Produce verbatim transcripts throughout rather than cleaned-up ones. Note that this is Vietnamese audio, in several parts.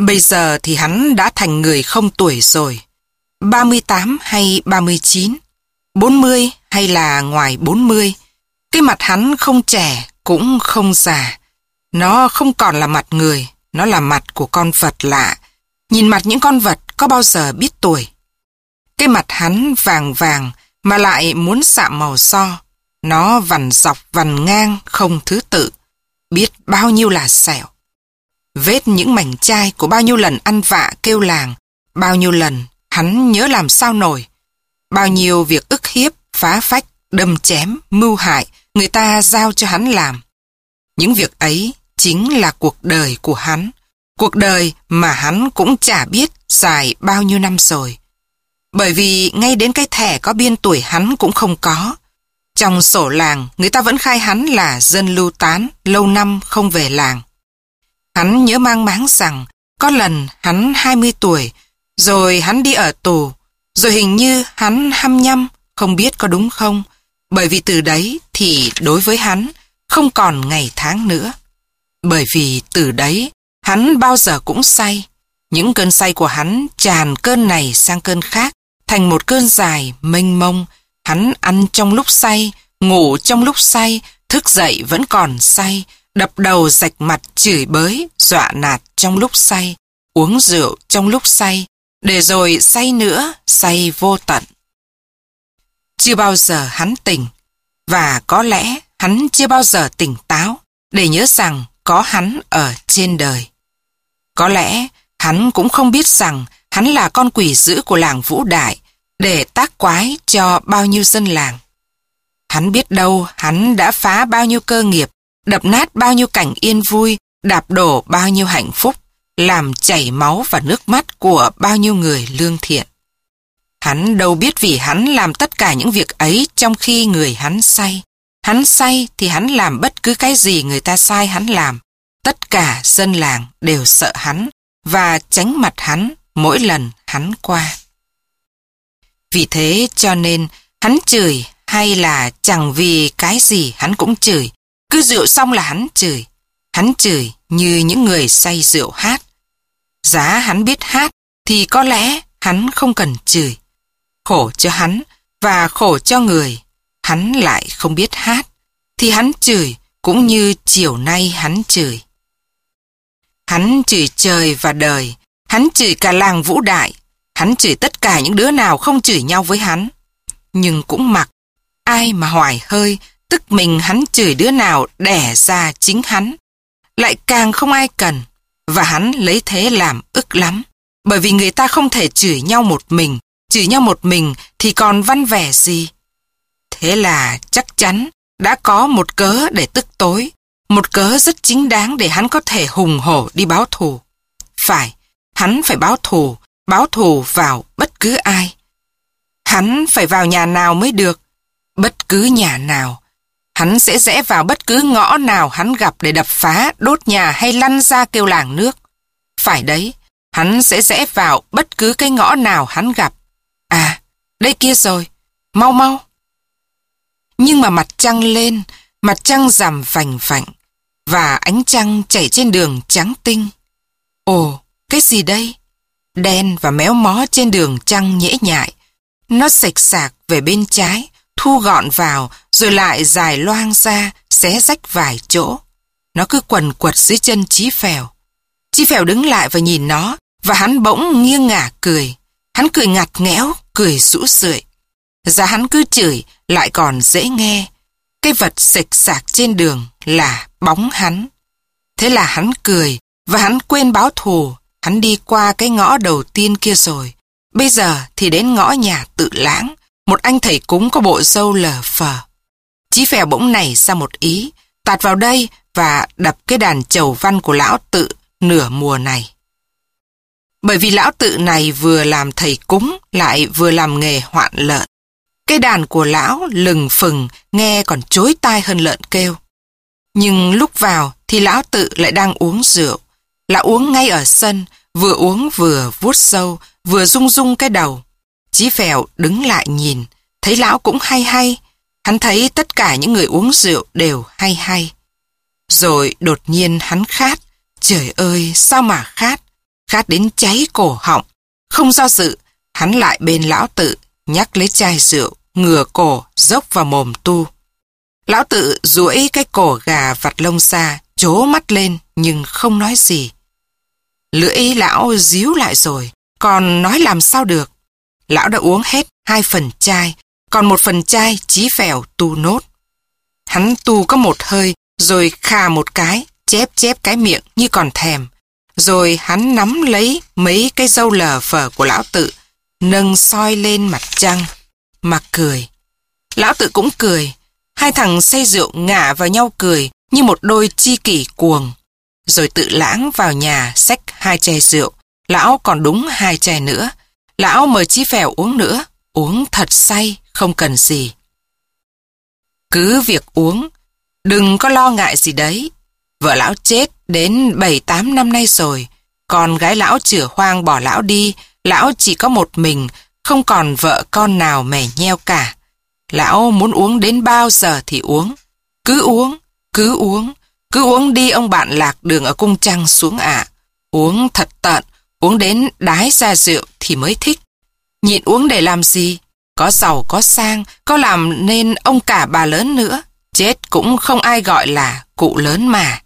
Bây giờ thì hắn đã thành người không tuổi rồi. ba mươi tám hay ba mươi chín, bốn mươi hay là ngoài bốn mươi. Cái mặt hắn không trẻ cũng không già. Nó không còn là mặt người, nó là mặt của con vật lạ. Nhìn mặt những con vật có bao giờ biết tuổi. Cái mặt hắn vàng vàng mà lại muốn sạm màu so. Nó vằn dọc vằn ngang không thứ tự. Biết bao nhiêu là sẹo. Vết những mảnh chai của bao nhiêu lần ăn vạ kêu làng. Bao nhiêu lần hắn nhớ làm sao nổi. Bao nhiêu việc ức hiếp, phá phách, đâm chém, mưu hại người ta giao cho hắn làm. Những việc ấy chính là cuộc đời của hắn. Cuộc đời mà hắn cũng chả biết dài bao nhiêu năm rồi. Bởi vì ngay đến cái thẻ có biên tuổi hắn cũng không có. Trong sổ làng người ta vẫn khai hắn là dân lưu tán, lâu năm không về làng. Hắn nhớ mang máng rằng có lần hắn hai mươi tuổi, rồi hắn đi ở tù, rồi hình như hắn hai mươi lăm, không biết có đúng không. Bởi vì từ đấy thì đối với hắn không còn ngày tháng nữa. Bởi vì từ đấy hắn bao giờ cũng say. Những cơn say của hắn tràn cơn này sang cơn khác, thành một cơn dài mênh mông. Hắn ăn trong lúc say, ngủ trong lúc say, thức dậy vẫn còn say, đập đầu rạch mặt chửi bới, dọa nạt trong lúc say, uống rượu trong lúc say, để rồi say nữa, say vô tận. Chưa bao giờ hắn tỉnh, và có lẽ hắn chưa bao giờ tỉnh táo để nhớ rằng có hắn ở trên đời. Có lẽ hắn cũng không biết rằng hắn là con quỷ dữ của làng Vũ Đại để tác quái cho bao nhiêu dân làng. Hắn biết đâu hắn đã phá bao nhiêu cơ nghiệp, đập nát bao nhiêu cảnh yên vui, đạp đổ bao nhiêu hạnh phúc, làm chảy máu và nước mắt của bao nhiêu người lương thiện. Hắn đâu biết vì hắn làm tất cả những việc ấy trong khi người hắn say. Hắn say thì hắn làm bất cứ cái gì người ta sai hắn làm. Tất cả dân làng đều sợ hắn và tránh mặt hắn mỗi lần hắn qua. Vì thế cho nên hắn chửi, hay là chẳng vì cái gì hắn cũng chửi. Cứ rượu xong là hắn chửi. Hắn chửi như những người say rượu hát. Giá hắn biết hát thì có lẽ hắn không cần chửi. Khổ cho hắn và khổ cho người. Hắn lại không biết hát thì hắn chửi cũng như chiều nay hắn chửi. Hắn chửi trời và đời. Hắn chửi cả làng Vũ Đại. Hắn chửi tất cả những đứa nào không chửi nhau với hắn. Nhưng cũng mặc, ai mà hoài hơi, tức mình hắn chửi đứa nào đẻ ra chính hắn. Lại càng không ai cần, và hắn lấy thế làm ức lắm. Bởi vì người ta không thể chửi nhau một mình, chửi nhau một mình thì còn văn vẻ gì. Thế là chắc chắn đã có một cớ để tức tối, một cớ rất chính đáng để hắn có thể hùng hổ đi báo thù. Phải, hắn phải báo thù, báo thù vào bất cứ ai. Hắn phải vào nhà nào mới được, bất cứ nhà nào. Hắn sẽ rẽ vào bất cứ ngõ nào hắn gặp để đập phá, đốt nhà hay lăn ra kêu làng nước. Phải đấy, hắn sẽ rẽ vào bất cứ cái ngõ nào hắn gặp. À, đây kia rồi, mau mau. Nhưng mà mặt trăng lên, mặt trăng rằm vành vạnh, và ánh trăng chảy trên đường trắng tinh. Ồ, cái gì đây? Đen và méo mó trên đường trăng nhễ nhại. Nó xệch xạc về bên trái, thu gọn vào, rồi lại dài loang ra, xé rách vài chỗ. Nó cứ quần quật dưới chân Chí Phèo. Chí Phèo đứng lại và nhìn nó, và hắn bỗng nghiêng ngả cười. Hắn cười ngặt nghẽo, cười rũ rượi. Giá hắn cứ chửi, lại còn dễ nghe. Cái vật xệch xạc trên đường là bóng hắn. Thế là hắn cười, và hắn quên báo thù. Hắn đi qua cái ngõ đầu tiên kia rồi. Bây giờ thì đến ngõ nhà Tự Lãng, một anh thầy cúng có bộ râu lờ phờ. Chí Phèo bỗng nảy ra một ý, tạt vào đây và đập cái đàn chầu văn của lão Tự nửa mùa này. Bởi vì lão Tự này vừa làm thầy cúng lại vừa làm nghề hoạn lợn. Cái đàn của lão lừng phừng nghe còn chối tai hơn lợn kêu. Nhưng lúc vào thì lão Tự lại đang uống rượu. Lão uống ngay ở sân, vừa uống vừa vuốt râu, vừa rung rung cái đầu. Chí Phèo đứng lại nhìn, thấy lão cũng hay hay. Hắn thấy tất cả những người uống rượu đều hay hay. Rồi đột nhiên hắn khát. Trời ơi, sao mà khát? khát đến cháy cổ họng. Không do dự, hắn lại bên lão Tự, nhắc lấy chai rượu, ngửa cổ, dốc vào mồm tu. Lão Tự duỗi cái cổ gà vặt lông ra, trố mắt lên nhưng không nói gì. Lưỡi lão díu lại rồi, còn nói làm sao được. Lão đã uống hết hai phần chai, còn một phần chai Chí Phèo tu nốt. Hắn tu có một hơi, rồi khà một cái, chép chép cái miệng như còn thèm. Rồi hắn nắm lấy mấy cái râu lờ phờ của lão Tự, nâng soi lên mặt trăng, mà cười. Lão Tự cũng cười, hai thằng say rượu ngả vào nhau cười như một đôi chi kỷ cuồng. Rồi Tự lãng vào nhà xách hai chai rượu, lão còn đúng hai chai nữa. Lão mời Chí Phèo uống nữa, uống thật say, không cần gì. Cứ việc uống, đừng có lo ngại gì đấy. Vợ lão chết đến bảy tám năm nay rồi, con gái lão chửa hoang bỏ lão đi, lão chỉ có một mình, không còn vợ con nào mè nheo cả. Lão muốn uống đến bao giờ thì uống, cứ uống, cứ uống, cứ uống đi ông bạn lạc đường ở cung trăng xuống ạ. Uống thật tận, uống đến đái ra rượu thì mới thích. Nhịn uống để làm gì? Có giàu có sang, có làm nên ông cả bà lớn nữa, chết cũng không ai gọi là cụ lớn mà.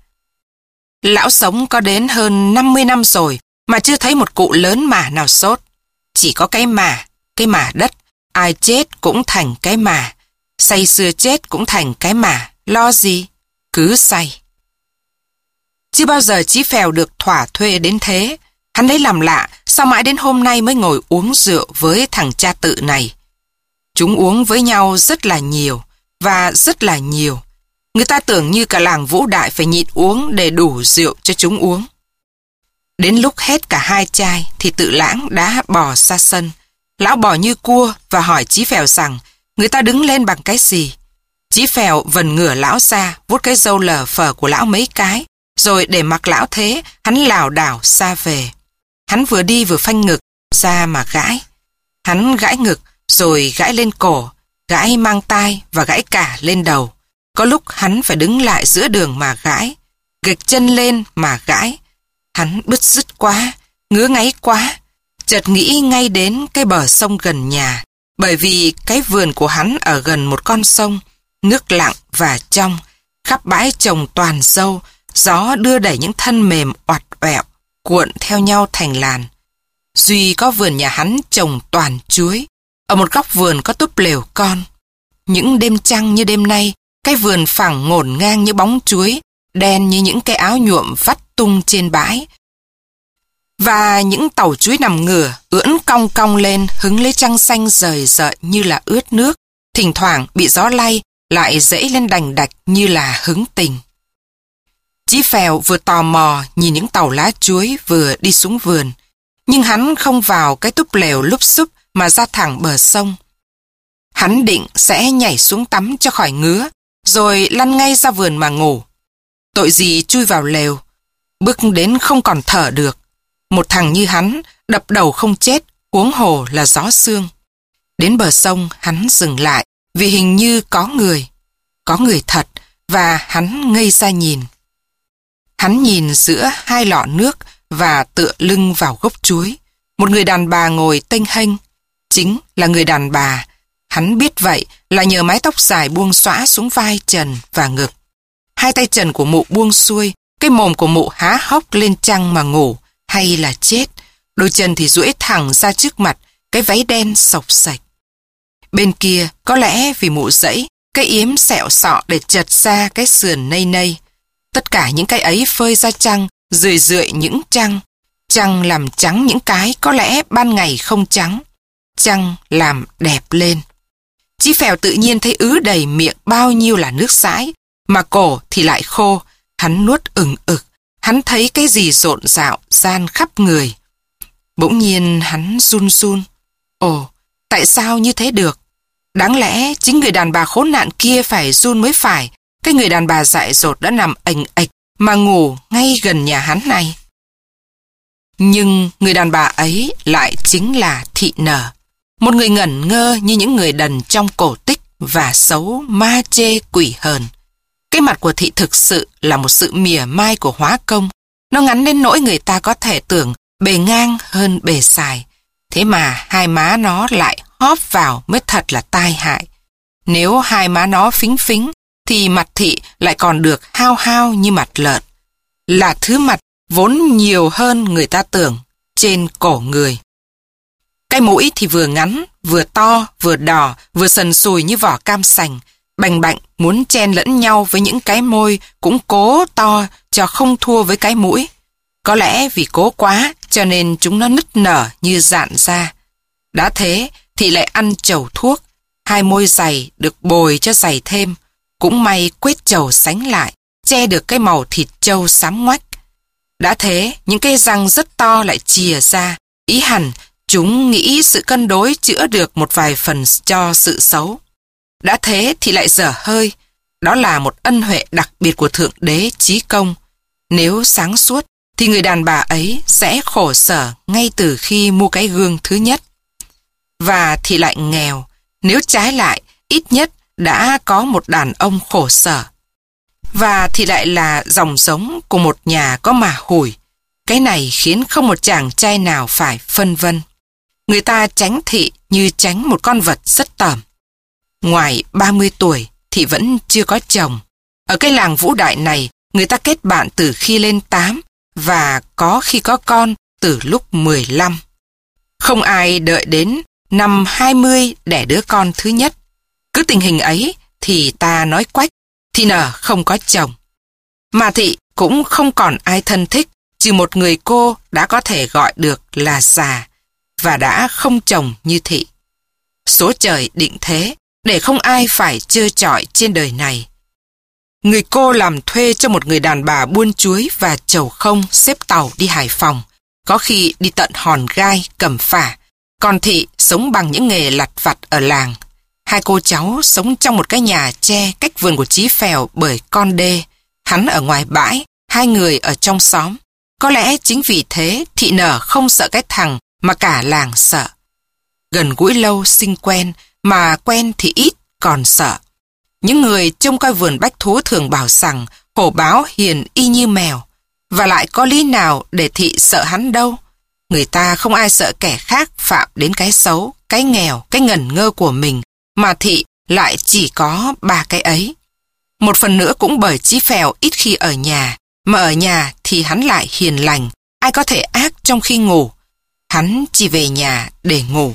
Lão sống có đến hơn năm mươi năm rồi mà chưa thấy một cụ lớn mà nào sốt. Chỉ có cái mà, cái mà đất, ai chết cũng thành cái mà, say xưa chết cũng thành cái mà, lo gì, cứ say. Chưa bao giờ Chí Phèo được thỏa thuê đến thế. Hắn lấy làm lạ, sao mãi đến hôm nay mới ngồi uống rượu với thằng cha Tự này. Chúng uống với nhau rất là nhiều, và rất là nhiều. Người ta tưởng như cả làng Vũ Đại phải nhịn uống để đủ rượu cho chúng uống. Đến lúc hết cả hai chai thì Tự lãng đã bò ra sân. Lão bò như cua và hỏi Chí Phèo rằng người ta đứng lên bằng cái gì. Chí Phèo vần ngửa lão ra, vuốt cái râu lờ phờ của lão mấy cái, rồi để mặc lão thế, hắn lảo đảo xa về. Hắn vừa đi vừa phanh ngực ra mà gãi. Hắn gãi ngực rồi gãi lên cổ, gãi mang tai và gãi cả lên đầu. Có lúc hắn phải đứng lại giữa đường mà gãi, gịch chân lên mà gãi. Hắn bứt rứt quá, ngứa ngáy quá, chợt nghĩ ngay đến cái bờ sông gần nhà, bởi vì cái vườn của hắn ở gần một con sông, nước lặng và trong, khắp bãi trồng toàn dâu, gió đưa đẩy những thân mềm oặt oẹo, cuộn theo nhau thành làn. Duy có vườn nhà hắn trồng toàn chuối, ở một góc vườn có túp lều con. Những đêm trăng như đêm nay, cái vườn phẳng ngổn ngang như bóng chuối, đen như những cái áo nhuộm vắt tung trên bãi. Và những tàu chuối nằm ngửa, ưỡn cong cong lên, hứng lấy trăng xanh rời rợi như là ướt nước, thỉnh thoảng bị gió lay, lại dẫy lên đành đạch như là hứng tình. Chí Phèo vừa tò mò nhìn những tàu lá chuối vừa đi xuống vườn, nhưng hắn không vào cái túp lều lúp xúp mà ra thẳng bờ sông. Hắn định sẽ nhảy xuống tắm cho khỏi ngứa, rồi lăn ngay ra vườn mà ngủ. Tội gì chui vào lều, bước đến không còn thở được. Một thằng như hắn, đập đầu không chết, huống hồ là gió sương. Đến bờ sông, hắn dừng lại, vì hình như có người. Có người thật, và hắn ngây ra nhìn. Hắn nhìn giữa hai lọ nước và tựa lưng vào gốc chuối. Một người đàn bà ngồi tênh hênh. Chính là người đàn bà. Hắn biết vậy là nhờ mái tóc dài buông xõa xuống vai trần và ngực. Hai tay trần của mụ buông xuôi, cái mồm của mụ há hốc lên trăng mà ngủ, hay là chết. Đôi chân thì duỗi thẳng ra trước mặt, cái váy đen sộc sạch. Bên kia, có lẽ vì mụ dẫy, cái yếm sẹo sọ để chật ra cái sườn nây nây. Tất cả những cái ấy phơi ra trăng, rười rượi những trăng. Trăng làm trắng những cái có lẽ ban ngày không trắng. Trăng làm đẹp lên. Chí Phèo tự nhiên thấy ứ đầy miệng bao nhiêu là nước sãi, mà cổ thì lại khô. Hắn nuốt ừng ực, hắn thấy cái gì rộn rạo gian khắp người. Bỗng nhiên hắn run run. Ồ, tại sao như thế được? Đáng lẽ chính người đàn bà khốn nạn kia phải run mới phải. Cái người đàn bà dại dột đã nằm ềnh ệch mà ngủ ngay gần nhà hắn này. Nhưng người đàn bà ấy lại chính là Thị Nở. Một người ngẩn ngơ như những người đần trong cổ tích và xấu ma chê quỷ hờn. Cái mặt của Thị thực sự là một sự mỉa mai của hóa công. Nó ngắn đến nỗi người ta có thể tưởng bề ngang hơn bề dài. Thế mà hai má nó lại hóp vào mới thật là tai hại. Nếu hai má nó phính phính, thì mặt Thị lại còn được hao hao như mặt lợn. Là thứ mặt vốn nhiều hơn người ta tưởng trên cổ người. Cái mũi thì vừa ngắn, vừa to, vừa đỏ, vừa sần sùi như vỏ cam sành, bành bạnh muốn chen lẫn nhau với những cái môi cũng cố to cho không thua với cái mũi. Có lẽ vì cố quá cho nên chúng nó nứt nở như dạn ra. Đã thế thì lại ăn trầu thuốc, hai môi dày được bồi cho dày thêm. Cũng may quết trầu sánh lại, che được cái màu thịt trâu xám ngoách. Đã thế, những cái răng rất to lại chìa ra, ý hẳn chúng nghĩ sự cân đối chữa được một vài phần cho sự xấu. Đã thế thì lại dở hơi, đó là một ân huệ đặc biệt của Thượng Đế Chí Công. Nếu sáng suốt, thì người đàn bà ấy sẽ khổ sở ngay từ khi mua cái gương thứ nhất. Và thì lại nghèo, nếu trái lại, ít nhất đã có một đàn ông khổ sở. Và thì lại là dòng giống của một nhà có mà hủi. Cái này khiến không một chàng trai nào phải phân vân. Người ta tránh Thị như tránh một con vật rất tởm. Ngoài ba mươi tuổi thì vẫn chưa có chồng. Ở cái làng Vũ Đại này, người ta kết bạn từ khi lên tám và có khi có con từ lúc mười lăm. Không ai đợi đến năm hai mươi đẻ đứa con thứ nhất. Cứ tình hình ấy thì ta nói quách, thì nở không có chồng. Mà Thị cũng không còn ai thân thích, trừ một người cô đã có thể gọi được là già, và đã không chồng như Thị. Số trời định thế, để không ai phải trơ trọi trên đời này. Người cô làm thuê cho một người đàn bà buôn chuối và chầu không xếp tàu đi Hải Phòng, có khi đi tận Hòn Gai, Cẩm Phả. Còn Thị sống bằng những nghề lặt vặt ở làng. Hai cô cháu sống trong một cái nhà tre cách vườn của Chí Phèo bởi con đê. Hắn ở ngoài bãi, hai người ở trong xóm. Có lẽ chính vì thế Thị nở không sợ cái thằng mà cả làng sợ. Gần gũi lâu sinh quen, mà quen thì ít còn sợ. Những người trông coi vườn bách thú thường bảo rằng hổ báo hiền y như mèo. Và lại có lý nào để Thị sợ hắn đâu. Người ta không ai sợ kẻ khác phạm đến cái xấu, cái nghèo, cái ngẩn ngơ của mình, mà Thị lại chỉ có ba cái ấy. Một phần nữa cũng bởi Chí Phèo ít khi ở nhà, mà ở nhà thì hắn lại hiền lành, ai có thể ác trong khi ngủ. Hắn chỉ về nhà để ngủ.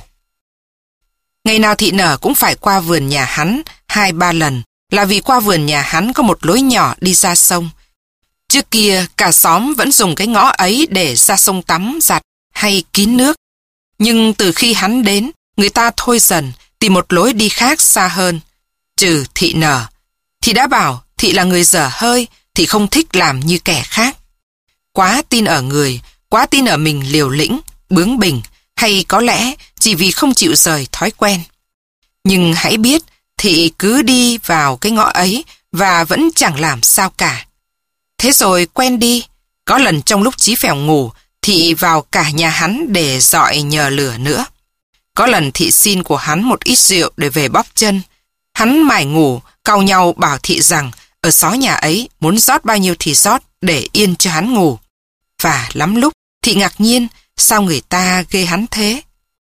Ngày nào Thị nở cũng phải qua vườn nhà hắn hai ba lần, là vì qua vườn nhà hắn có một lối nhỏ đi ra sông. Trước kia cả xóm vẫn dùng cái ngõ ấy để ra sông tắm, giặt hay kín nước. Nhưng từ khi hắn đến, người ta thôi dần, tìm một lối đi khác xa hơn. Trừ Thị nở. Thì đã bảo Thị là người dở hơi, thì không thích làm như kẻ khác. Quá tin ở người, quá tin ở mình liều lĩnh, bướng bỉnh, hay có lẽ chỉ vì không chịu rời thói quen. Nhưng hãy biết, Thị cứ đi vào cái ngõ ấy và vẫn chẳng làm sao cả. Thế rồi quen đi, có lần trong lúc Chí Phèo ngủ, Thị vào cả nhà hắn để dọi nhờ lửa nữa. Có lần Thị xin của hắn một ít rượu để về bóp chân. Hắn mải ngủ, cau nhau bảo Thị rằng ở xó nhà ấy muốn rót bao nhiêu thì rót để yên cho hắn ngủ. Và lắm lúc Thị ngạc nhiên sao người ta ghê hắn thế.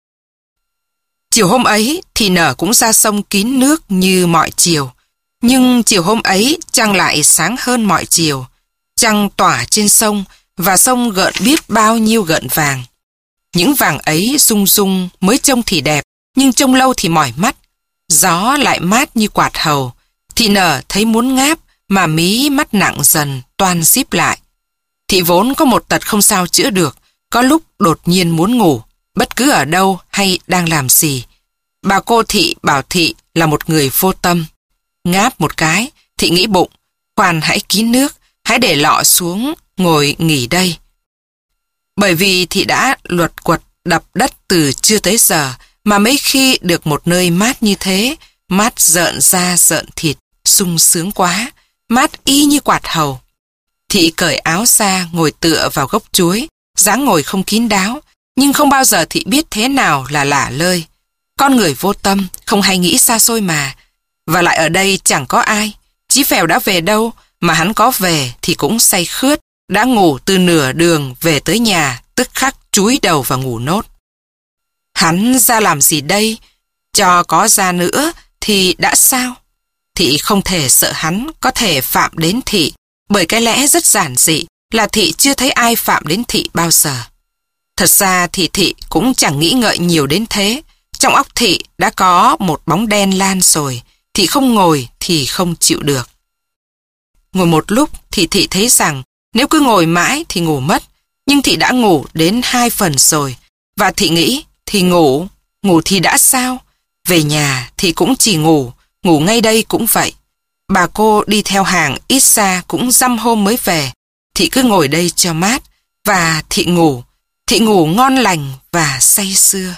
Chiều hôm ấy thì nở cũng ra sông kín nước như mọi chiều. Nhưng chiều hôm ấy trăng lại sáng hơn mọi chiều. Trăng tỏa trên sông và sông gợn biết bao nhiêu gợn vàng. Những vàng ấy rung rung mới trông thì đẹp, nhưng trông lâu thì mỏi mắt. Gió lại mát như quạt hầu. Thị nở thấy muốn ngáp mà mí mắt nặng dần toan díp lại. Thị vốn có một tật không sao chữa được, có lúc đột nhiên muốn ngủ, bất cứ ở đâu hay đang làm gì. Bà cô Thị bảo Thị là một người vô tâm. Ngáp một cái, Thị nghĩ bụng, khoan hãy kín nước, hãy để lọ xuống, ngồi nghỉ đây. Bởi vì Thị đã luật quật đập đất từ trưa tới giờ, mà mấy khi được một nơi mát như thế, mát rợn da rợn thịt, sung sướng quá, mát y như quạt hầu. Thị cởi áo ra ngồi tựa vào gốc chuối, dáng ngồi không kín đáo, nhưng không bao giờ Thị biết thế nào là lả lơi. Con người vô tâm, không hay nghĩ xa xôi mà. Và lại ở đây chẳng có ai. Chí Phèo đã về đâu, mà hắn có về thì cũng say khướt, đã ngủ từ nửa đường về tới nhà, tức khắc chúi đầu vào ngủ nốt. Hắn ra làm gì đây? Cho có ra nữa thì đã sao? Thị không thể sợ hắn có thể phạm đến Thị, bởi cái lẽ rất giản dị là Thị chưa thấy ai phạm đến Thị bao giờ. Thật ra thì Thị cũng chẳng nghĩ ngợi nhiều đến thế. Trong óc Thị đã có một bóng đen lan rồi. Thị không ngồi thì không chịu được. Ngồi một lúc thì Thị thấy rằng nếu cứ ngồi mãi thì ngủ mất. Nhưng Thị đã ngủ đến hai phần rồi. Và Thị nghĩ thì ngủ, ngủ thì đã sao? Về nhà thì cũng chỉ ngủ, ngủ ngay đây cũng vậy. Bà cô đi theo hàng ít xa cũng dăm hôm mới về. Thị cứ ngồi đây cho mát. Và Thị ngủ, Thị ngủ ngon lành và say sưa.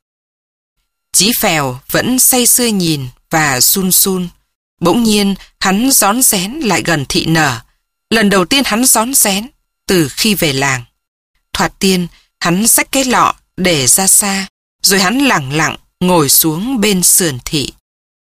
Chí Phèo vẫn say sưa nhìn và sun sun. Bỗng nhiên hắn rón rén lại gần Thị Nở. Lần đầu tiên hắn rón rén từ khi về làng. Thoạt tiên hắn xách cái lọ để ra xa, rồi hắn lẳng lặng ngồi xuống bên sườn Thị.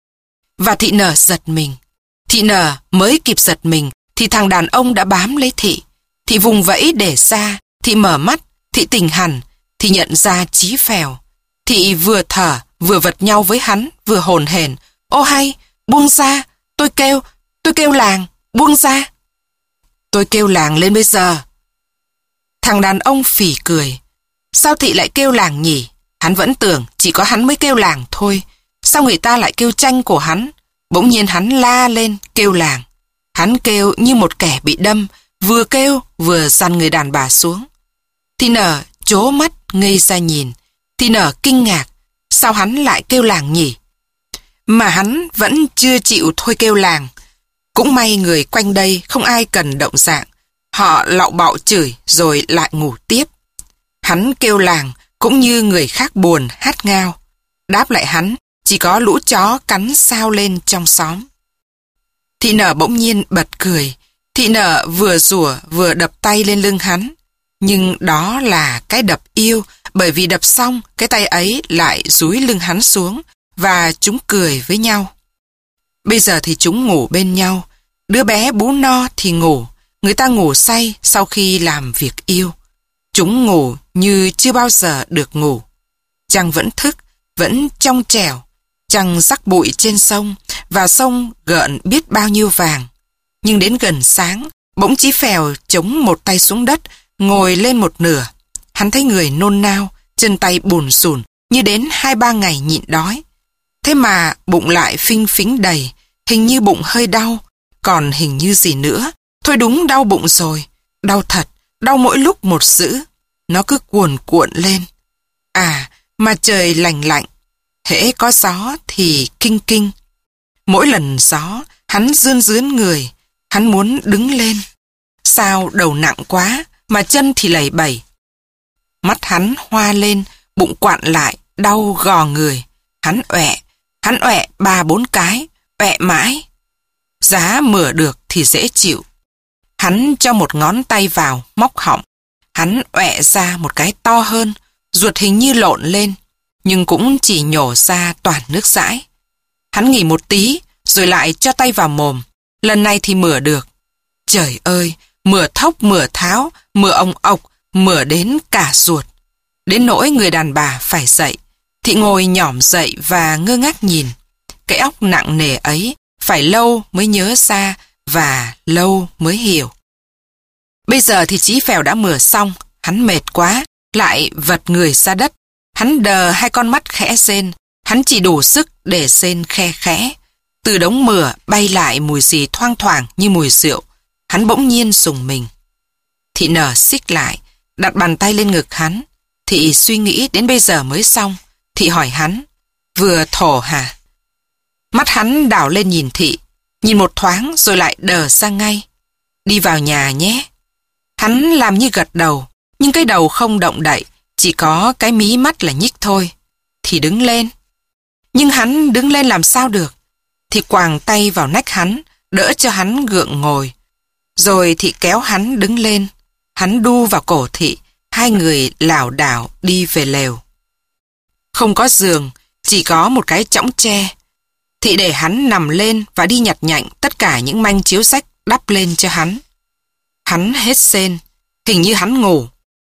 Và Thị Nở giật mình. Thị Nở mới kịp giật mình thì thằng đàn ông đã bám lấy Thị. Thị vùng vẫy để ra, Thị mở mắt, Thị tỉnh hẳn, Thị nhận ra Chí Phèo. Thị vừa thở vừa vật nhau với hắn, vừa hồn hển. Ô hay, buông ra, tôi kêu, tôi kêu làng, buông ra. Tôi kêu làng lên bây giờ. Thằng đàn ông phì cười. Sao Thị lại kêu làng nhỉ? Hắn vẫn tưởng chỉ có hắn mới kêu làng thôi. Sao người ta lại kêu tranh của hắn? Bỗng nhiên hắn la lên kêu làng. Hắn kêu như một kẻ bị đâm, vừa kêu vừa dằn người đàn bà xuống. Thị Nở trố mắt ngây ra nhìn. Thị Nở kinh ngạc. Sao hắn lại kêu làng nhỉ? Mà hắn vẫn chưa chịu thôi kêu làng. Cũng may người quanh đây không ai cần động dạng. Họ lạo bạo chửi rồi lại ngủ tiếp. Hắn kêu làng cũng như người khác buồn hát ngao. Đáp lại hắn chỉ có lũ chó cắn sao lên trong xóm. Thị Nở bỗng nhiên bật cười. Thị Nở vừa rủa vừa đập tay lên lưng hắn. Nhưng đó là cái đập yêu, bởi vì đập xong cái tay ấy lại dúi lưng hắn xuống và chúng cười với nhau. Bây giờ thì chúng ngủ bên nhau. Đứa bé bú no thì ngủ. Người ta ngủ say sau khi làm việc yêu. Chúng ngủ như chưa bao giờ được ngủ. Trăng vẫn thức, vẫn trong trẻo. Trăng rắc bụi trên sông và sông gợn biết bao nhiêu vàng. Nhưng đến gần sáng, bỗng Chí Phèo chống một tay xuống đất, ngồi lên một nửa. Hắn thấy người nôn nao, chân tay bùn xùn như đến hai ba ngày nhịn đói. Thế mà bụng lại phinh phính đầy, hình như bụng hơi đau, còn hình như gì nữa. Thôi đúng đau bụng rồi, đau thật, đau mỗi lúc một dữ. Nó cứ cuồn cuộn lên. À, mà trời lành lạnh, hễ có gió thì kinh kinh. Mỗi lần gió, hắn rươn rướn người, hắn muốn đứng lên. Sao đầu nặng quá, mà chân thì lầy bẩy. Mắt hắn hoa lên, bụng quặn lại, đau gò người. Hắn ọe, hắn ọe ba bốn cái, ọe mãi. Giá mửa được thì dễ chịu. Hắn cho một ngón tay vào, móc họng. Hắn ọe ra một cái to hơn, ruột hình như lộn lên, nhưng cũng chỉ nhổ ra toàn nước dãi. Hắn nghỉ một tí, rồi lại cho tay vào mồm. Lần này thì mửa được. Trời ơi, mửa thốc mửa tháo, mửa ong ọc, mửa đến cả ruột. Đến nỗi người đàn bà phải dậy. Thị ngồi nhỏm dậy và ngơ ngác nhìn. Cái óc nặng nề ấy phải lâu mới nhớ ra và lâu mới hiểu. Bây giờ thì Chí Phèo đã mửa xong, hắn mệt quá, lại vật người ra đất. Hắn đờ hai con mắt khẽ rên, hắn chỉ đủ sức để rên khe khẽ. Từ đống mửa bay lại mùi gì thoang thoảng như mùi rượu. Hắn bỗng nhiên rùng mình. Thị Nở xích lại, đặt bàn tay lên ngực hắn. Thị suy nghĩ đến bây giờ mới xong. Thị hỏi hắn, vừa thổ hả? Mắt hắn đảo lên nhìn Thị, nhìn một thoáng rồi lại đờ sang ngay. Đi vào nhà nhé. Hắn làm như gật đầu, nhưng cái đầu không động đậy, chỉ có cái mí mắt là nhích thôi. Thì đứng lên. Nhưng hắn đứng lên làm sao được? Thì quàng tay vào nách hắn, đỡ cho hắn gượng ngồi. Rồi Thị kéo hắn đứng lên. Hắn đu vào cổ Thị, hai người lảo đảo đi về lều. Không có giường, chỉ có một cái chõng tre. Thị để hắn nằm lên và đi nhặt nhạnh tất cả những manh chiếu sách đắp lên cho hắn. Hắn hết sên, hình như hắn ngủ.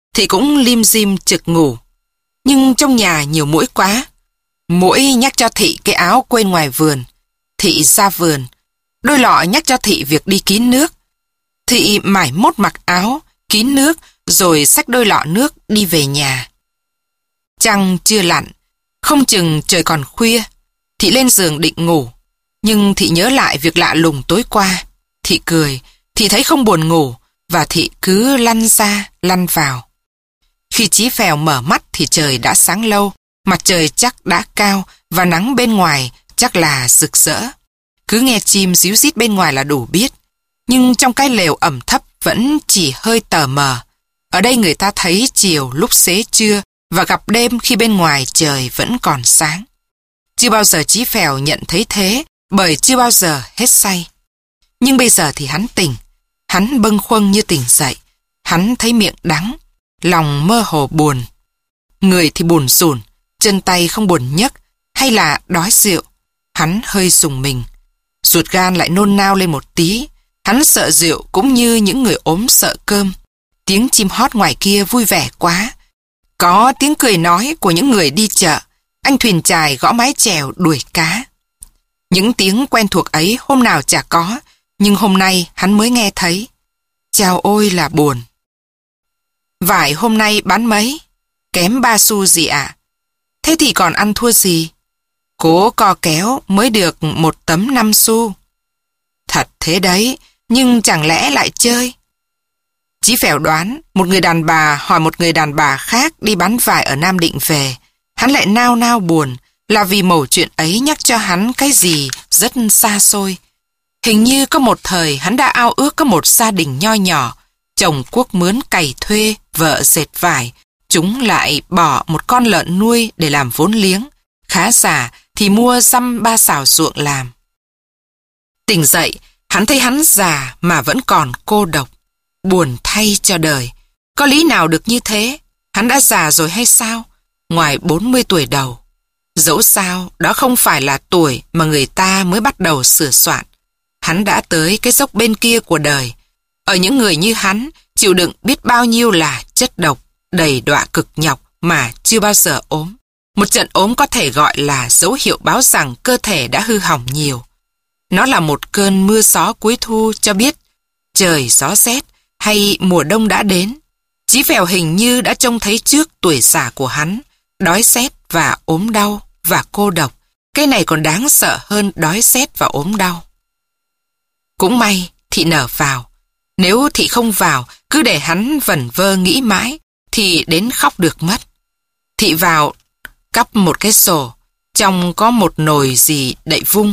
Thị cũng lim dim trực ngủ. Nhưng trong nhà nhiều muỗi quá. Muỗi nhắc cho Thị cái áo quên ngoài vườn. Thị ra vườn. Đôi lọ nhắc cho Thị việc đi kín nước. Thị mải mốt mặc áo, kín nước, rồi xách đôi lọ nước đi về nhà. Trăng chưa lặn, không chừng trời còn khuya. Thị lên giường định ngủ. Nhưng Thị nhớ lại việc lạ lùng tối qua. Thị cười, Thị thấy không buồn ngủ, và Thị cứ lăn ra, lăn vào. Khi Chí Phèo mở mắt thì trời đã sáng lâu, mặt trời chắc đã cao và nắng bên ngoài chắc là rực rỡ. Cứ nghe chim ríu rít bên ngoài là đủ biết. Nhưng trong cái lều ẩm thấp vẫn chỉ hơi tờ mờ. Ở đây người ta thấy chiều lúc xế trưa và gặp đêm khi bên ngoài trời vẫn còn sáng. Chưa bao giờ Chí Phèo nhận thấy thế, bởi chưa bao giờ hết say. Nhưng bây giờ thì hắn tỉnh. Hắn bâng khuâng như tỉnh dậy. Hắn thấy miệng đắng, lòng mơ hồ buồn. Người thì buồn rủn, chân tay không buồn nhấc, hay là đói rượu. Hắn hơi rùng mình. Ruột gan lại nôn nao lên một tí. Hắn sợ rượu cũng như những người ốm sợ cơm. Tiếng chim hót ngoài kia vui vẻ quá. Có tiếng cười nói của những người đi chợ. Anh thuyền chài gõ mái chèo đuổi cá. Những tiếng quen thuộc ấy hôm nào chả có, nhưng hôm nay hắn mới nghe thấy. Chao ôi là buồn. Vải hôm nay bán mấy? Kém ba xu gì ạ? Thế thì còn ăn thua gì? Cố co kéo mới được một tấm năm xu. Thật thế đấy, nhưng chẳng lẽ lại chơi? Chí Phèo đoán một người đàn bà hỏi một người đàn bà khác đi bán vải ở Nam Định về. Hắn lại nao nao buồn là vì mẩu chuyện ấy nhắc cho hắn cái gì rất xa xôi. Hình như có một thời hắn đã ao ước có một gia đình nho nhỏ, chồng cuốc mướn cày thuê, vợ dệt vải. Chúng lại bỏ một con lợn nuôi để làm vốn liếng. Khá giả thì mua dăm ba xào ruộng làm. Tỉnh dậy, hắn thấy hắn già mà vẫn còn cô độc. Buồn thay cho đời. Có lý nào được như thế? Hắn đã già rồi hay sao? Ngoài bốn mươi tuổi đầu. Dẫu sao, đó không phải là tuổi mà người ta mới bắt đầu sửa soạn. Hắn đã tới cái dốc bên kia của đời. Ở những người như hắn, chịu đựng biết bao nhiêu là chất độc, đầy đọa cực nhọc mà chưa bao giờ ốm. Một trận ốm có thể gọi là dấu hiệu báo rằng cơ thể đã hư hỏng nhiều. Nó là một cơn mưa gió cuối thu cho biết trời gió rét hay mùa đông đã đến. Chí Phèo hình như đã trông thấy trước tuổi già của hắn, đói rét và ốm đau và cô độc. Cái này còn đáng sợ hơn đói rét và ốm đau. Cũng may Thị nở vào. Nếu Thị không vào, cứ để hắn vẩn vơ nghĩ mãi, thì đến khóc được mất. Thị vào, cắp một cái sổ, trong có một nồi gì đậy vung.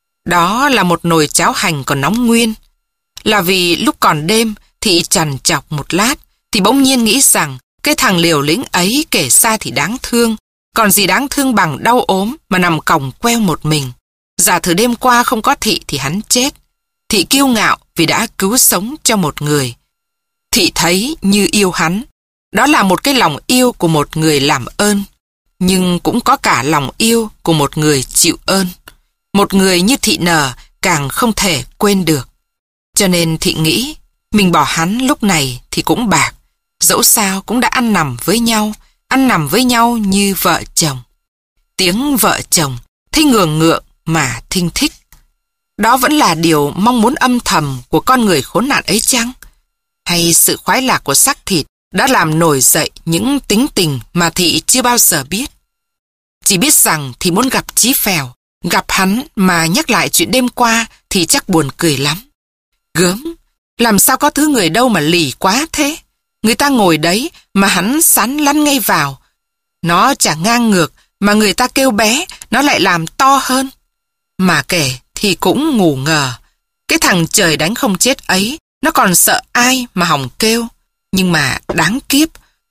Đó là một nồi cháo hành còn nóng nguyên. Là vì lúc còn đêm, Thị trằn trọc một lát, thì bỗng nhiên nghĩ rằng cái thằng liều lĩnh ấy kể ra thì đáng thương. Còn gì đáng thương bằng đau ốm mà nằm còng queo một mình. Giả thử đêm qua không có Thị thì hắn chết. Thị kiêu ngạo vì đã cứu sống cho một người. Thị thấy như yêu hắn. Đó là một cái lòng yêu của một người làm ơn. Nhưng cũng có cả lòng yêu của một người chịu ơn. Một người như Thị nở càng không thể quên được. Cho nên Thị nghĩ mình bỏ hắn lúc này thì cũng bạc. Dẫu sao cũng đã ăn nằm với nhau, ăn nằm với nhau như vợ chồng. Tiếng vợ chồng thấy ngường ngượng mà thinh thích. Đó vẫn là điều mong muốn âm thầm của con người khốn nạn ấy chăng? Hay sự khoái lạc của xác thịt đã làm nổi dậy những tính tình mà Thị chưa bao giờ biết? Chỉ biết rằng Thị muốn gặp Chí Phèo, gặp hắn mà nhắc lại chuyện đêm qua thì chắc buồn cười lắm. Gớm, làm sao có thứ người đâu mà lì quá thế? Người ta ngồi đấy mà hắn sắn lăn ngay vào. Nó chả ngang ngược mà người ta kêu bé, nó lại làm to hơn. Mà kể thì cũng ngủ ngờ. Cái thằng trời đánh không chết ấy, nó còn sợ ai mà hòng kêu. Nhưng mà đáng kiếp.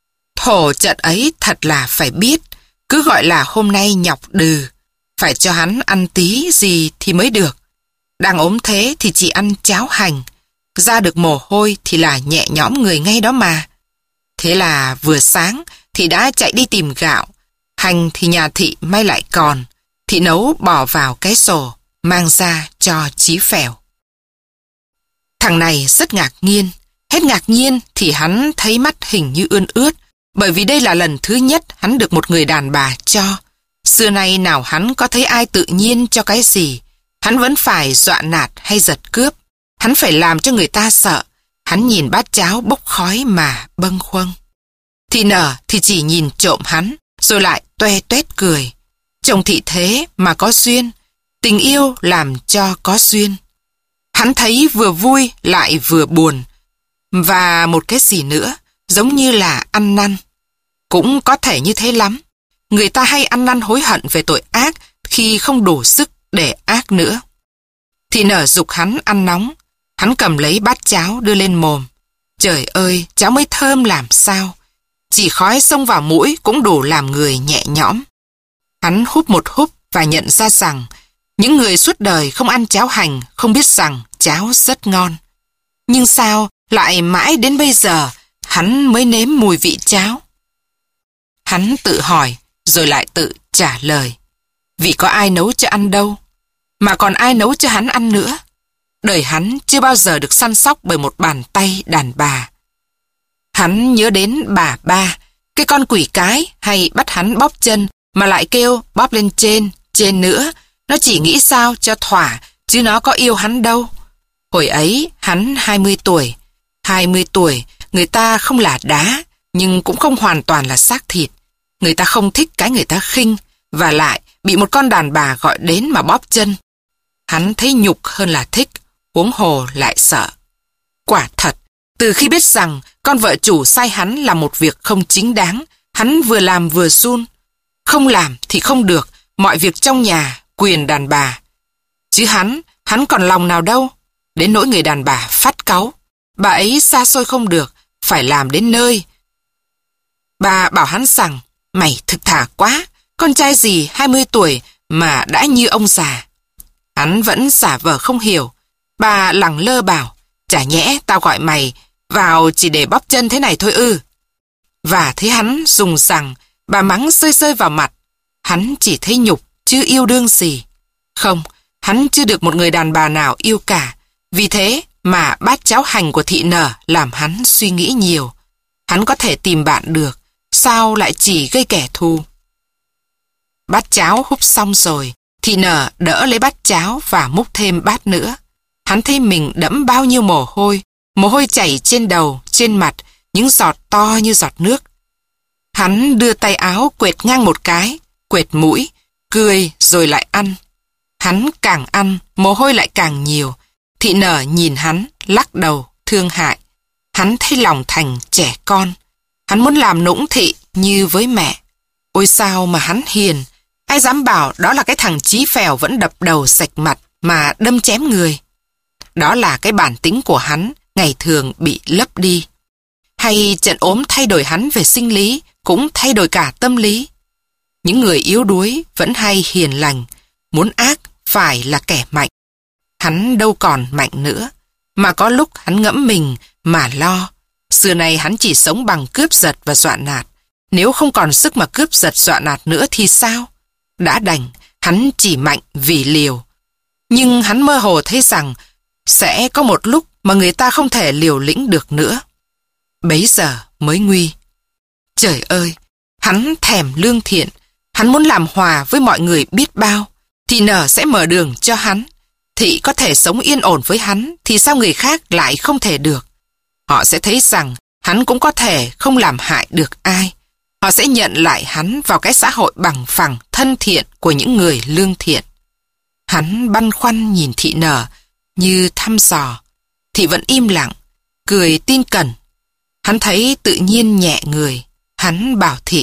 Thổ trận ấy thật là phải biết. Cứ gọi là hôm nay nhọc đừ. Phải cho hắn ăn tí gì thì mới được. Đang ốm thế thì chỉ ăn cháo hành. Ra được mồ hôi thì là nhẹ nhõm người ngay đó mà. Thế là vừa sáng thì đã chạy đi tìm gạo. Hành thì nhà Thị may lại còn. Thị nấu bỏ vào cái sổ, mang ra cho Chí Phèo. Thằng này rất ngạc nhiên. Hết ngạc nhiên thì hắn thấy mắt hình như ươn ướt, bởi vì đây là lần thứ nhất hắn được một người đàn bà cho. Xưa nay nào hắn có thấy ai tự nhiên cho cái gì. Hắn vẫn phải dọa nạt hay giật cướp. Hắn phải làm cho người ta sợ. Hắn nhìn bát cháo bốc khói mà bâng khuâng. Thị nở thì chỉ nhìn trộm hắn, rồi lại toe toét cười. Chồng thị thế mà có duyên, tình yêu làm cho có duyên. Hắn thấy vừa vui lại vừa buồn. Và một cái gì nữa, giống như là ăn năn. Cũng có thể như thế lắm. Người ta hay ăn năn hối hận về tội ác khi không đủ sức để ác nữa. Thị nở giục hắn ăn nóng. Hắn cầm lấy bát cháo đưa lên mồm. Trời ơi, cháo mới thơm làm sao. Chỉ khói xông vào mũi cũng đủ làm người nhẹ nhõm. Hắn húp một húp và nhận ra rằng những người suốt đời không ăn cháo hành không biết rằng cháo rất ngon. Nhưng sao lại mãi đến bây giờ hắn mới nếm mùi vị cháo? Hắn tự hỏi rồi lại tự trả lời. Vì có ai nấu cho ăn đâu, mà còn ai nấu cho hắn ăn nữa. Đời hắn chưa bao giờ được săn sóc bởi một bàn tay đàn bà. Hắn nhớ đến bà ba, cái con quỷ cái hay bắt hắn bóp chân mà lại kêu bóp lên trên, trên nữa. Nó chỉ nghĩ sao cho thỏa, chứ nó có yêu hắn đâu. Hồi ấy hắn hai mươi tuổi. hai mươi tuổi, người ta không là đá, nhưng cũng không hoàn toàn là xác thịt. Người ta không thích cái người ta khinh, và lại bị một con đàn bà gọi đến mà bóp chân. Hắn thấy nhục hơn là thích, huống hồ lại sợ. Quả thật, từ khi biết rằng con vợ chủ sai hắn làm một việc không chính đáng, hắn vừa làm vừa run. Không làm thì không được, mọi việc trong nhà quyền đàn bà. Chứ hắn, hắn còn lòng nào đâu. Đến nỗi người đàn bà phát cáu. Bà ấy xa xôi không được, phải làm đến nơi. Bà bảo hắn rằng, mày thực thà quá, con trai gì hai mươi tuổi mà đã như ông già. Hắn vẫn giả vờ không hiểu. Bà lẳng lơ bảo, chả nhẽ tao gọi mày vào chỉ để bóp chân thế này thôi ư. Và thấy hắn dùng rằng, bà mắng sơi sơi vào mặt. Hắn chỉ thấy nhục, chứ yêu đương gì. Không, hắn chưa được một người đàn bà nào yêu cả. Vì thế mà bát cháo hành của thị nở làm hắn suy nghĩ nhiều. Hắn có thể tìm bạn được, sao lại chỉ gây kẻ thù? Bát cháo húp xong rồi, thị nở đỡ lấy bát cháo và múc thêm bát nữa. Hắn thấy mình đẫm bao nhiêu mồ hôi, mồ hôi chảy trên đầu, trên mặt, những giọt to như giọt nước. Hắn đưa tay áo quệt ngang một cái, quệt mũi, cười rồi lại ăn. Hắn càng ăn, mồ hôi lại càng nhiều. Thị nở nhìn hắn, lắc đầu, thương hại. Hắn thấy lòng thành trẻ con. Hắn muốn làm nũng thị như với mẹ. Ôi sao mà hắn hiền. Ai dám bảo đó là cái thằng chí phèo vẫn đập đầu sạch mặt mà đâm chém người. Đó là cái bản tính của hắn, ngày thường bị lấp đi. Hay trận ốm thay đổi hắn về sinh lý, cũng thay đổi cả tâm lý. Những người yếu đuối vẫn hay hiền lành, muốn ác phải là kẻ mạnh. Hắn đâu còn mạnh nữa, mà có lúc hắn ngẫm mình mà lo. Xưa này hắn chỉ sống bằng cướp giật và dọa nạt. Nếu không còn sức mà cướp giật dọa nạt nữa thì sao? Đã đành, hắn chỉ mạnh vì liều. Nhưng hắn mơ hồ thấy rằng sẽ có một lúc mà người ta không thể liều lĩnh được nữa. Bấy giờ mới nguy. Trời ơi, hắn thèm lương thiện. Hắn muốn làm hòa với mọi người biết bao. Thị nở sẽ mở đường cho hắn. Thị có thể sống yên ổn với hắn thì sao người khác lại không thể được? Họ sẽ thấy rằng hắn cũng có thể không làm hại được ai. Họ sẽ nhận lại hắn vào cái xã hội bằng phẳng thân thiện của những người lương thiện. Hắn băn khoăn nhìn thị nở như thăm dò. Thị vẫn im lặng, cười tin cẩn. Hắn thấy tự nhiên nhẹ người. Hắn bảo thị,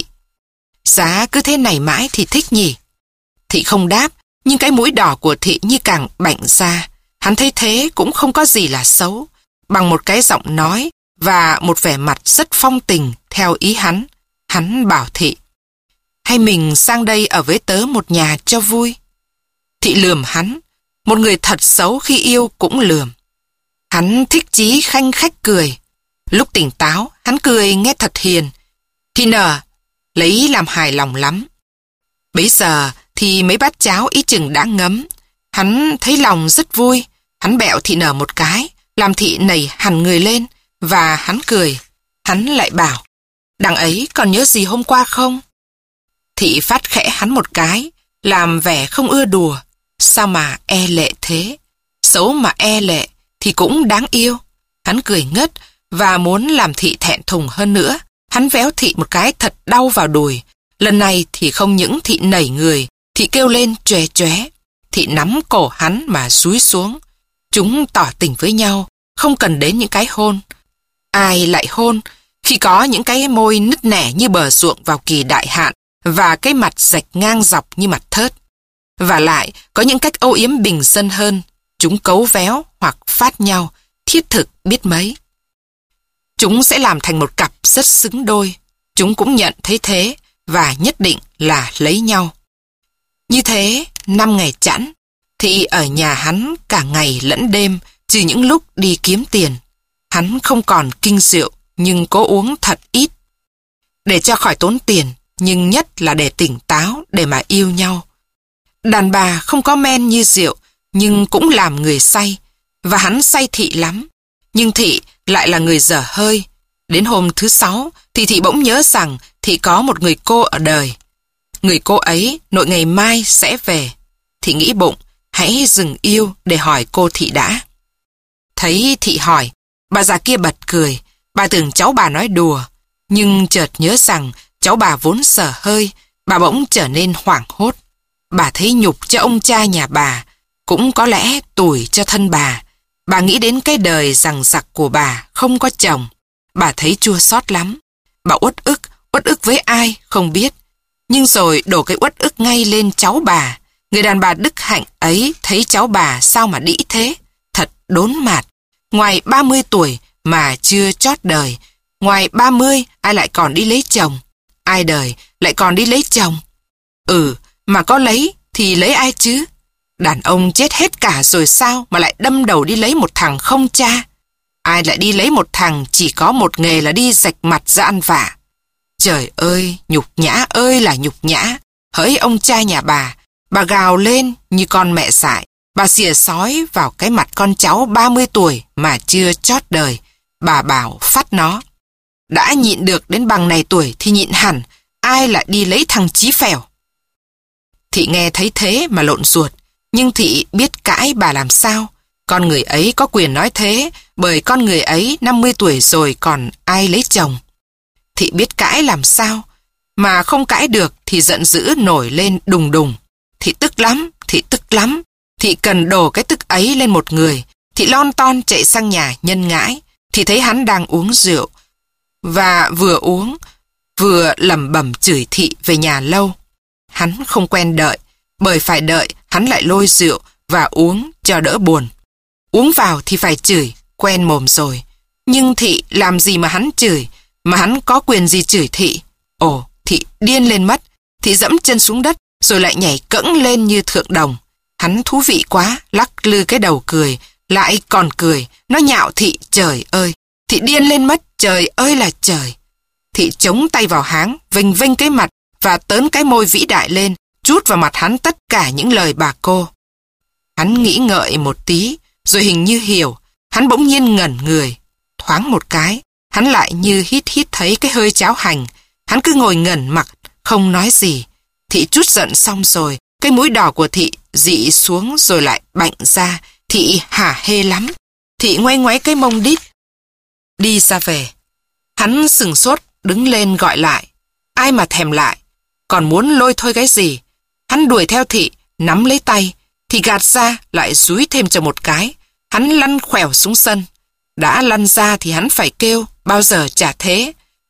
giá cứ thế này mãi thì thích nhỉ? Thị không đáp, nhưng cái mũi đỏ của thị như càng bạnh ra. Hắn thấy thế cũng không có gì là xấu. Bằng một cái giọng nói và một vẻ mặt rất phong tình theo ý hắn, hắn bảo thị, hay mình sang đây ở với tớ một nhà cho vui? Thị lườm hắn, một người thật xấu khi yêu cũng lườm. Hắn thích chí khanh khách cười. Lúc tỉnh táo, hắn cười nghe thật hiền. Thị nở lấy làm hài lòng lắm. Bấy giờ thì mấy bát cháo ý chừng đã ngấm. Hắn thấy lòng rất vui. Hắn bẹo thị nở một cái, làm thị nảy hẳn người lên. và hắn cười. Hắn lại bảo, đằng ấy còn nhớ gì hôm qua không? Thị phát khẽ hắn một cái, làm vẻ không ưa đùa. Sao mà e lệ thế? Xấu mà e lệ thì cũng đáng yêu. Hắn cười ngất và muốn làm Thị thẹn thùng hơn nữa. Hắn véo Thị một cái thật đau vào đùi. Lần này thì không những Thị nảy người, Thị kêu lên chóe chóe. Thị nắm cổ hắn mà dúi xuống. Chúng tỏ tình với nhau, không cần đến những cái hôn. Ai lại hôn khi có những cái môi nứt nẻ như bờ ruộng vào kỳ đại hạn và cái mặt rạch ngang dọc như mặt thớt. Và lại có những cách âu yếm bình dân hơn. Chúng cấu véo hoặc phát nhau, thiết thực biết mấy. Chúng sẽ làm thành một cặp rất xứng đôi. Chúng cũng nhận thấy thế và nhất định là lấy nhau. Như thế, năm ngày chẵn, Thị ở nhà hắn cả ngày lẫn đêm, trừ những lúc đi kiếm tiền. Hắn không còn kinh rượu, nhưng cố uống thật ít. Để cho khỏi tốn tiền, nhưng nhất là để tỉnh táo, để mà yêu nhau. Đàn bà không có men như rượu, nhưng cũng làm người say. Và hắn say Thị lắm. Nhưng Thị lại là người dở hơi. Đến hôm thứ sáu, thì Thị bỗng nhớ rằng Thị có một người cô ở đời. Người cô ấy nội ngày mai sẽ về. Thị nghĩ bụng, hãy dừng yêu để hỏi cô Thị đã. Thấy Thị hỏi, bà già kia bật cười. Bà tưởng cháu bà nói đùa. Nhưng chợt nhớ rằng cháu bà vốn dở hơi. Bà bỗng trở nên hoảng hốt. Bà thấy nhục cho ông cha nhà bà, cũng có lẽ tủi cho thân bà. Bà nghĩ đến cái đời rằng giặc của bà không có chồng. Bà thấy chua xót lắm. Bà uất ức, uất ức với ai không biết. Nhưng rồi đổ cái uất ức ngay lên cháu bà. Người đàn bà đức hạnh ấy thấy cháu bà sao mà đĩ thế. Thật đốn mạt. Ngoài ba mươi tuổi mà chưa chót đời. Ngoài ba mươi ai lại còn đi lấy chồng. Ai đời lại còn đi lấy chồng. Ừ, mà có lấy thì lấy ai chứ? Đàn ông chết hết cả rồi sao mà lại đâm đầu đi lấy một thằng không cha? Ai lại đi lấy một thằng chỉ có một nghề là đi rạch mặt ra ăn vạ? Trời ơi, nhục nhã ơi là nhục nhã. Hỡi ông cha nhà bà, bà gào lên như con mẹ dại. Bà xỉa sói vào cái mặt con cháu ba mươi tuổi mà chưa chót đời. Bà bảo phát nó. Đã nhịn được đến bằng này tuổi thì nhịn hẳn. Ai lại đi lấy thằng chí phèo? Thị nghe thấy thế mà lộn ruột. Nhưng Thị biết cãi bà làm sao. Con người ấy có quyền nói thế, bởi con người ấy năm mươi tuổi rồi còn ai lấy chồng. Thị biết cãi làm sao, mà không cãi được thì giận dữ nổi lên đùng đùng. Thị tức lắm, Thị tức lắm. Thị cần đổ cái tức ấy lên một người. Thị lon ton chạy sang nhà Nhân Ngãi. Thì thấy hắn đang uống rượu. Và vừa uống, vừa lẩm bẩm chửi Thị về nhà lâu. Hắn không quen đợi, bởi phải đợi hắn lại lôi rượu và uống cho đỡ buồn. Uống vào thì phải chửi, quen mồm rồi. Nhưng Thị làm gì mà hắn chửi, mà hắn có quyền gì chửi Thị? Ồ, Thị điên lên mất. Thị dẫm chân xuống đất, rồi lại nhảy cẫng lên như thượng đồng. Hắn thú vị quá, lắc lư cái đầu cười, lại còn cười, nó nhạo Thị, trời ơi. Thị điên lên mất, trời ơi là trời. Thị chống tay vào háng, vênh vênh cái mặt và tớn cái môi vĩ đại lên, trút vào mặt hắn tất cả những lời bà cô. Hắn nghĩ ngợi một tí, rồi hình như hiểu, hắn bỗng nhiên ngẩn người. Thoáng một cái, hắn lại như hít hít thấy cái hơi cháo hành. Hắn cứ ngồi ngẩn mặt, không nói gì. Thị trút giận xong rồi, cái mũi đỏ của Thị dị xuống rồi lại bạnh ra. Thị hả hê lắm. Thị ngoay ngoáy cái mông đít, đi ra về. Hắn sừng sốt đứng lên gọi lại. Ai mà thèm lại, còn muốn lôi thôi cái gì. Hắn đuổi theo Thị, nắm lấy tay. Thì gạt ra lại dúi thêm cho một cái. Hắn lăn khèo xuống sân. Đã lăn ra thì hắn phải kêu, bao giờ chả thế.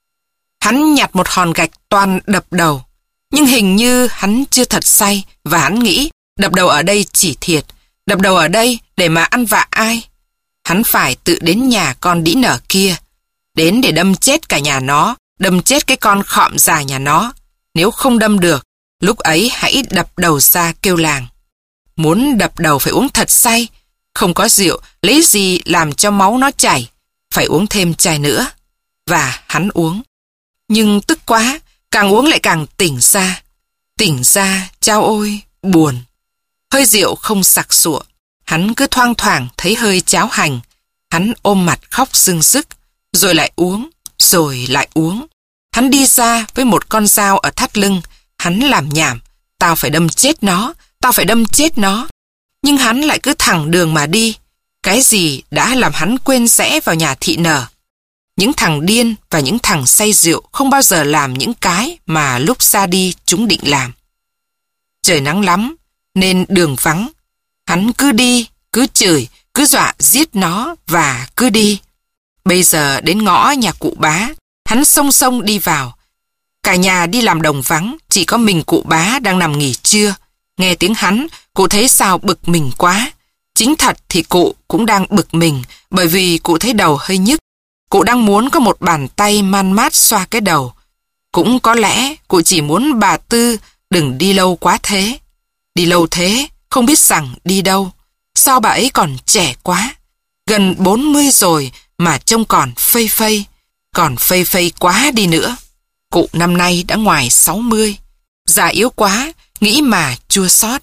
Hắn nhặt một hòn gạch toan đập đầu. Nhưng hình như hắn chưa thật say. Và hắn nghĩ đập đầu ở đây chỉ thiệt. Đập đầu ở đây để mà ăn vạ ai? Hắn phải tự đến nhà con đĩ nở kia. Đến để đâm chết cả nhà nó. Đâm chết cái con khọm già nhà nó. Nếu không đâm được, lúc ấy hãy đập đầu ra kêu làng. Muốn đập đầu phải uống thật say. Không có rượu, lấy gì làm cho máu nó chảy. Phải uống thêm chai nữa. Và hắn uống. Nhưng tức quá, càng uống lại càng tỉnh ra. Tỉnh ra, chao ôi, buồn. Hơi rượu không sặc sụa. Hắn cứ thoang thoảng thấy hơi cháo hành. Hắn ôm mặt khóc sưng sức. rồi lại uống, rồi lại uống. Hắn đi ra với một con dao ở thắt lưng. Hắn làm nhảm, tao phải đâm chết nó, tao phải đâm chết nó. Nhưng hắn lại cứ thẳng đường mà đi. Cái gì đã làm hắn quên rẽ vào nhà thị nở? Những thằng điên và những thằng say rượu không bao giờ làm những cái mà lúc ra đi chúng định làm. Trời nắng lắm, nên đường vắng. Hắn cứ đi, cứ chửi, cứ dọa giết nó và cứ đi. Bây giờ đến ngõ nhà cụ Bá, hắn xông xông đi vào. Cả nhà đi làm đồng vắng, chỉ có mình cụ Bá đang nằm nghỉ trưa. Nghe tiếng hắn, cụ thấy sao bực mình quá. Chính thật thì cụ cũng đang bực mình, bởi vì cụ thấy đầu hơi nhức. Cụ đang muốn có một bàn tay man mát xoa cái đầu. Cũng có lẽ cụ chỉ muốn bà Tư đừng đi lâu quá thế. Đi lâu thế, không biết rằng đi đâu. Sao bà ấy còn trẻ quá. Gần bốn mươi rồi mà trông còn phây phây. Còn phây phây quá đi nữa. Cụ năm nay đã ngoài sáu mươi. Già yếu quá, nghĩ mà chua xót.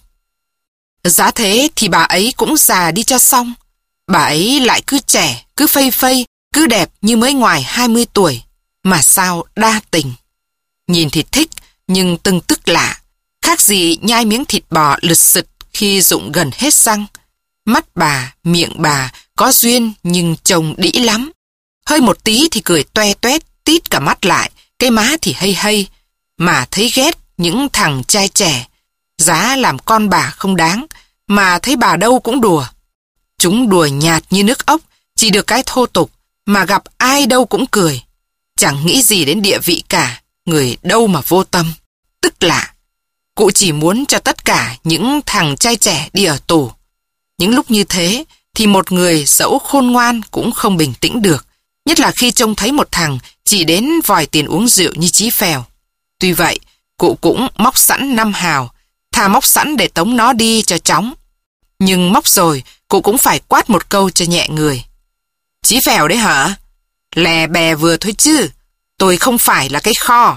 Giá thế thì bà ấy cũng già đi cho xong. Bà ấy lại cứ trẻ, cứ phây phây, cứ đẹp như mới ngoài hai mươi tuổi. Mà sao đa tình. Nhìn thì thích, nhưng từng tức lạ. Khác gì nhai miếng thịt bò lứt xịt khi rụng gần hết răng. Mắt bà, miệng bà có duyên nhưng trông đĩ lắm. Hơi một tí thì cười toe toét, tít cả mắt lại, cái má thì hay hay. Mà thấy ghét những thằng trai trẻ. Giá làm con bà không đáng, mà thấy bà đâu cũng đùa. Chúng đùa nhạt như nước ốc, chỉ được cái thô tục, mà gặp ai đâu cũng cười. Chẳng nghĩ gì đến địa vị cả, người đâu mà vô tâm. Tức lạ. Cụ chỉ muốn cho tất cả những thằng trai trẻ đi ở tù. Những lúc như thế thì một người dẫu khôn ngoan cũng không bình tĩnh được. Nhất là khi trông thấy một thằng chỉ đến vòi tiền uống rượu như Chí Phèo. Tuy vậy, cụ cũng móc sẵn năm hào, thà móc sẵn để tống nó đi cho chóng. Nhưng móc rồi, cụ cũng phải quát một câu cho nhẹ người. Chí Phèo đấy hả? Lè bè vừa thôi chứ, tôi không phải là cái kho.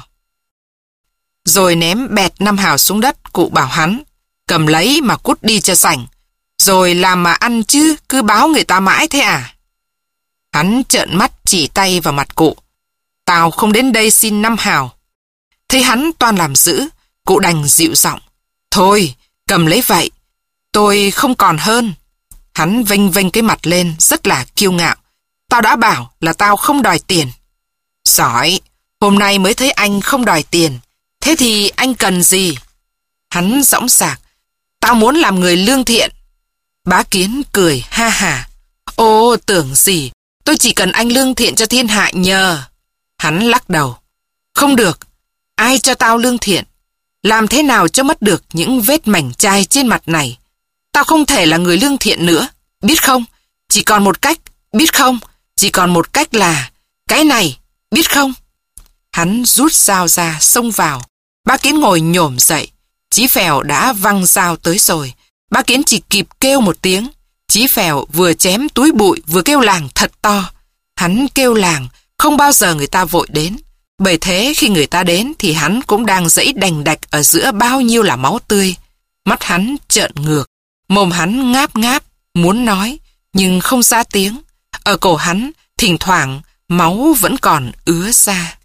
Rồi ném bẹt năm hào xuống đất, cụ bảo hắn, cầm lấy mà cút đi cho rảnh. Rồi làm mà ăn chứ, cứ báo người ta mãi thế à? Hắn trợn mắt chỉ tay vào mặt cụ. Tao không đến đây xin năm hào. Thấy hắn toan làm dữ, cụ đành dịu giọng. Thôi, cầm lấy vậy. Tôi không còn hơn. Hắn vênh vênh cái mặt lên rất là kiêu ngạo. Tao đã bảo là tao không đòi tiền. Giỏi, hôm nay mới thấy anh không đòi tiền. Thế thì anh cần gì? Hắn dõng dạc. Tao muốn làm người lương thiện. Bá Kiến cười ha hả. Ô, tưởng gì, tôi chỉ cần anh lương thiện cho thiên hạ nhờ. Hắn lắc đầu. Không được, ai cho tao lương thiện? Làm thế nào cho mất được những vết mảnh chai trên mặt này? Tao không thể là người lương thiện nữa, biết không? Chỉ còn một cách, biết không? Chỉ còn một cách là cái này, biết không? Hắn rút dao ra, xông vào. Bá Kiến ngồi nhổm dậy. Chí Phèo đã văng dao tới rồi. Bá Kiến chỉ kịp kêu một tiếng. Chí Phèo vừa chém túi bụi vừa kêu làng thật to. Hắn kêu làng, không bao giờ người ta vội đến. Bởi thế khi người ta đến thì hắn cũng đang giãy đành đạch ở giữa bao nhiêu là máu tươi. Mắt hắn trợn ngược, mồm hắn ngáp ngáp, muốn nói, nhưng không ra tiếng. Ở cổ hắn, thỉnh thoảng, máu vẫn còn ứa ra.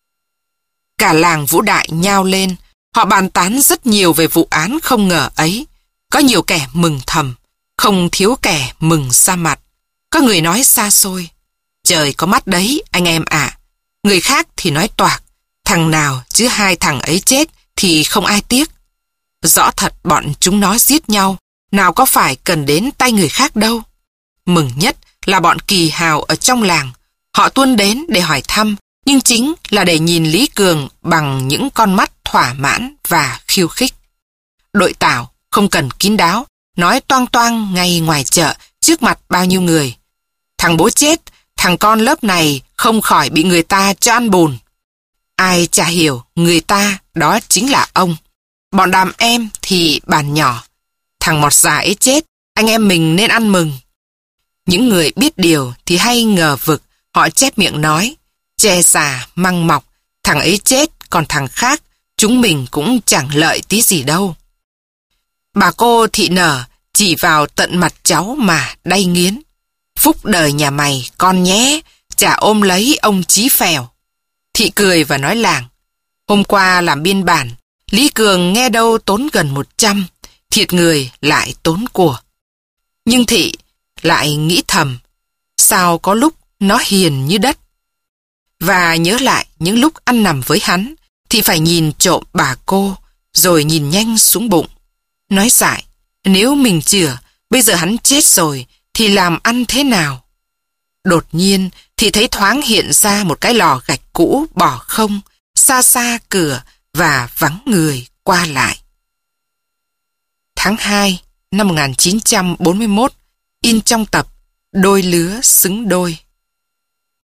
Cả làng Vũ Đại nhao lên, họ bàn tán rất nhiều về vụ án không ngờ ấy. Có nhiều kẻ mừng thầm, không thiếu kẻ mừng ra mặt. Có người nói xa xôi, trời có mắt đấy anh em ạ. Người khác thì nói toạc, thằng nào chứ hai thằng ấy chết thì không ai tiếc. Rõ thật bọn chúng nó giết nhau, nào có phải cần đến tay người khác đâu. Mừng nhất là bọn kỳ hào ở trong làng. Họ tuôn đến để hỏi thăm, nhưng chính là để nhìn Lý Cường bằng những con mắt thỏa mãn và khiêu khích. Đội Tảo không cần kín đáo, nói toang toang ngay ngoài chợ trước mặt bao nhiêu người. Thằng bố chết, thằng con lớp này không khỏi bị người ta cho ăn bùn. Ai chả hiểu người ta đó chính là ông. Bọn đàn em thì bàn nhỏ. Thằng mọt già ấy chết, anh em mình nên ăn mừng. Những người biết điều thì hay ngờ vực, họ chép miệng nói, che già măng mọc, thằng ấy chết còn thằng khác, chúng mình cũng chẳng lợi tí gì đâu. Bà cô thị nở chỉ vào tận mặt cháu mà đay nghiến. Phúc đời nhà mày con nhé, chả ôm lấy ông Chí Phèo. Thị cười và nói làng. Hôm qua làm biên bản, Lý Cường nghe đâu tốn gần một trăm, thiệt người lại tốn của. Nhưng thị lại nghĩ thầm, sao có lúc nó hiền như đất. Và nhớ lại những lúc ăn nằm với hắn, thì phải nhìn trộm bà cô, rồi nhìn nhanh xuống bụng. Nói dại, nếu mình chữa, bây giờ hắn chết rồi, thì làm ăn thế nào? Đột nhiên, thì thấy thoáng hiện ra một cái lò gạch cũ bỏ không, xa xa cửa và vắng người qua lại. Tháng hai năm một nghìn chín trăm bốn mươi mốt, in trong tập Đôi lứa xứng đôi.